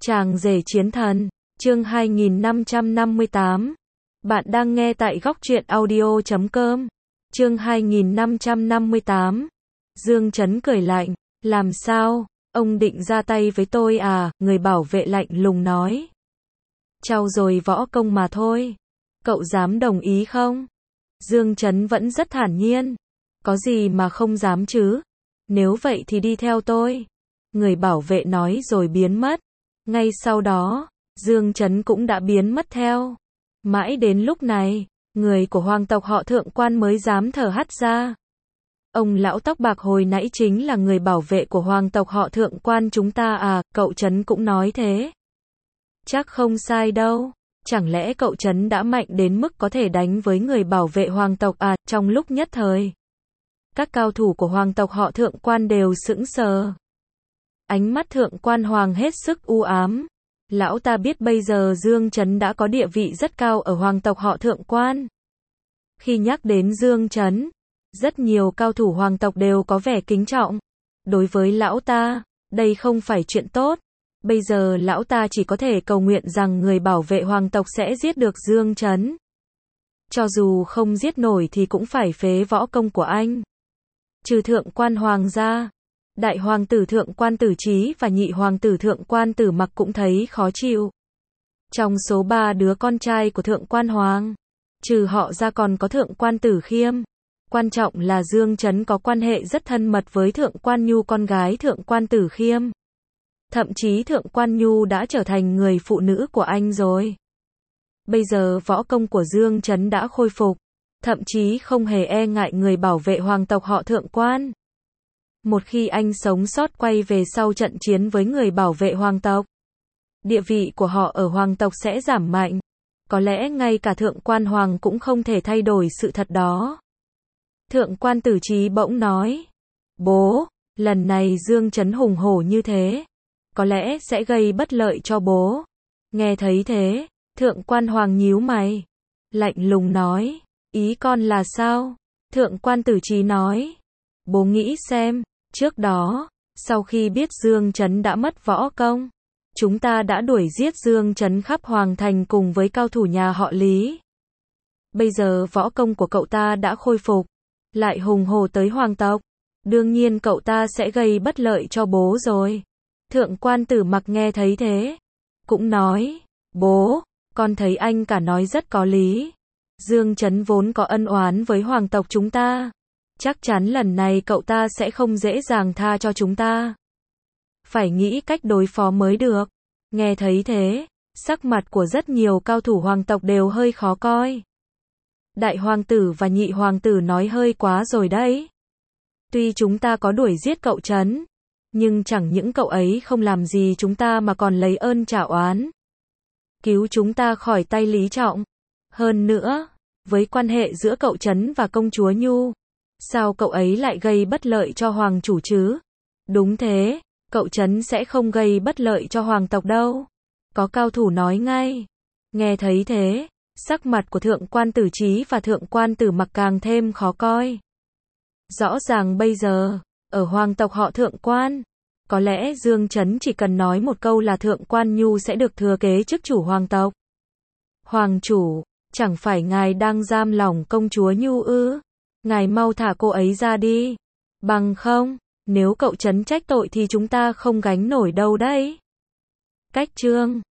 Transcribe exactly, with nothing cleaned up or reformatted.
Chàng rể chiến thần, chương hai nghìn năm trăm năm mươi tám. Bạn đang nghe tại góc truyện audio chấm com. Chương hai nghìn năm trăm năm mươi tám. Dương Chấn cười lạnh, làm sao, ông định ra tay với tôi à, người bảo vệ lạnh lùng nói. Trau dồi võ công mà thôi, cậu dám đồng ý không? Dương Chấn vẫn rất thản nhiên, có gì mà không dám chứ, nếu vậy thì đi theo tôi. Người bảo vệ nói rồi biến mất. Ngay sau đó, Dương Chấn cũng đã biến mất theo. Mãi đến lúc này, người của hoàng tộc họ Thượng Quan mới dám thở hắt ra. Ông lão tóc bạc hồi nãy chính là người bảo vệ của hoàng tộc họ Thượng Quan chúng ta à, cậu Chấn cũng nói thế. Chắc không sai đâu, chẳng lẽ cậu Chấn đã mạnh đến mức có thể đánh với người bảo vệ hoàng tộc à, trong lúc nhất thời. Các cao thủ của hoàng tộc họ Thượng Quan đều sững sờ. Ánh mắt Thượng Quan Hoàng hết sức u ám. Lão ta biết bây giờ Dương Chấn đã có địa vị rất cao ở hoàng tộc họ Thượng Quan. Khi nhắc đến Dương Chấn, rất nhiều cao thủ hoàng tộc đều có vẻ kính trọng. Đối với lão ta, đây không phải chuyện tốt. Bây giờ lão ta chỉ có thể cầu nguyện rằng người bảo vệ hoàng tộc sẽ giết được Dương Chấn. Cho dù không giết nổi thì cũng phải phế võ công của anh. Trừ Thượng Quan Hoàng ra, Đại hoàng tử Thượng Quan Tử Chí và nhị hoàng tử Thượng Quan Tử Mặc cũng thấy khó chịu. Trong số ba đứa con trai của Thượng Quan Hoàng, trừ họ ra còn có Thượng Quan Tử Khiêm. Quan trọng là Dương Chấn có quan hệ rất thân mật với Thượng Quan Nhu, con gái Thượng Quan Tử Khiêm. Thậm chí Thượng Quan Nhu đã trở thành người phụ nữ của anh rồi. Bây giờ võ công của Dương Chấn đã khôi phục, thậm chí không hề e ngại người bảo vệ hoàng tộc họ Thượng Quan. Một khi anh sống sót quay về sau trận chiến với người bảo vệ hoàng tộc, địa vị của họ ở hoàng tộc sẽ giảm mạnh. Có lẽ ngay cả Thượng Quan Hoàng cũng không thể thay đổi sự thật đó. Thượng Quan Tử Chí bỗng nói, bố, lần này Dương Chấn hùng hổ như thế, có lẽ sẽ gây bất lợi cho bố. Nghe thấy thế, Thượng Quan Hoàng nhíu mày, lạnh lùng nói, ý con là sao? Thượng Quan Tử Chí nói, bố nghĩ xem, trước đó, sau khi biết Dương Chấn đã mất võ công, chúng ta đã đuổi giết Dương Chấn khắp hoàng thành cùng với cao thủ nhà họ Lý. Bây giờ võ công của cậu ta đã khôi phục, lại hùng hổ tới hoàng tộc, đương nhiên cậu ta sẽ gây bất lợi cho bố rồi. Thượng Quan Tử Mặc nghe thấy thế, cũng nói, bố, con thấy anh cả nói rất có lý. Dương Chấn vốn có ân oán với hoàng tộc chúng ta, chắc chắn lần này cậu ta sẽ không dễ dàng tha cho chúng ta. Phải nghĩ cách đối phó mới được. Nghe thấy thế, sắc mặt của rất nhiều cao thủ hoàng tộc đều hơi khó coi. Đại hoàng tử và nhị hoàng tử nói hơi quá rồi đấy. Tuy chúng ta có đuổi giết cậu Chấn, nhưng chẳng những cậu ấy không làm gì chúng ta mà còn lấy ơn trả oán, cứu chúng ta khỏi tay Lý Trọng. Hơn nữa, với quan hệ giữa cậu Chấn và công chúa Nhu, sao cậu ấy lại gây bất lợi cho hoàng chủ chứ? Đúng thế, cậu Chấn sẽ không gây bất lợi cho hoàng tộc đâu. Có cao thủ nói ngay. Nghe thấy thế, sắc mặt của Thượng Quan Tử Chí và Thượng Quan Tử Mặc càng thêm khó coi. Rõ ràng bây giờ, ở hoàng tộc họ Thượng Quan, có lẽ Dương Chấn chỉ cần nói một câu là Thượng Quan Nhu sẽ được thừa kế chức chủ hoàng tộc. Hoàng chủ, chẳng phải ngài đang giam lỏng công chúa Nhu ư? Ngài mau thả cô ấy ra đi. Bằng không, nếu cậu Chấn trách tội thì chúng ta không gánh nổi đâu đấy. Cách chương